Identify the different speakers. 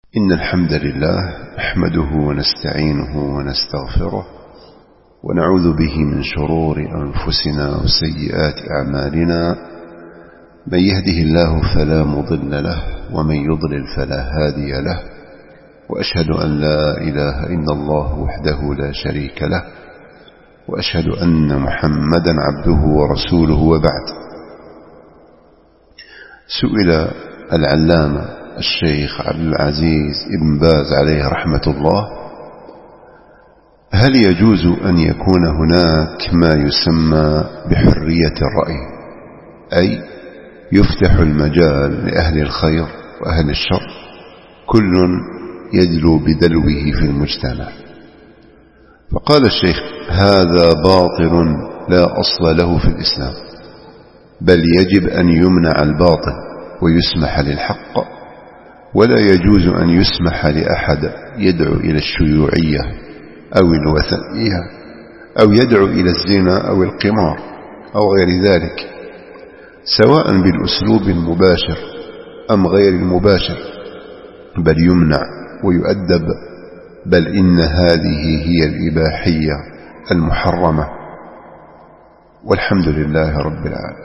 Speaker 1: إن الحمد لله نحمده ونستعينه ونستغفره ونعوذ به من شرور أنفسنا وسيئات أعمالنا. من يهده الله فلا مضل له ومن يضلل فلا هادي له، وأشهد أن لا إله إلا الله وحده لا شريك له، وأشهد أن محمدا عبده ورسوله. وبعد، سئل العلامة الشيخ عبد العزيز ابن باز عليه رحمة الله: هل يجوز أن يكون هناك ما يسمى بحرية الرأي، أي يفتح المجال لأهل الخير وأهل الشر، كل يدلو بدلوه في المجتمع؟ فقال الشيخ: هذا باطل لا أصل له في الإسلام، بل يجب أن يمنع الباطل ويسمح للحق، ولا يجوز أن يسمح لأحد يدعو إلى الشيوعية أو الوثنية أو يدعو إلى الزنا أو القمار أو غير ذلك، سواء بالأسلوب المباشر أم غير المباشر، بل يمنع ويؤدب، بل إن هذه هي الإباحية المحرمة. والحمد لله رب العالمين.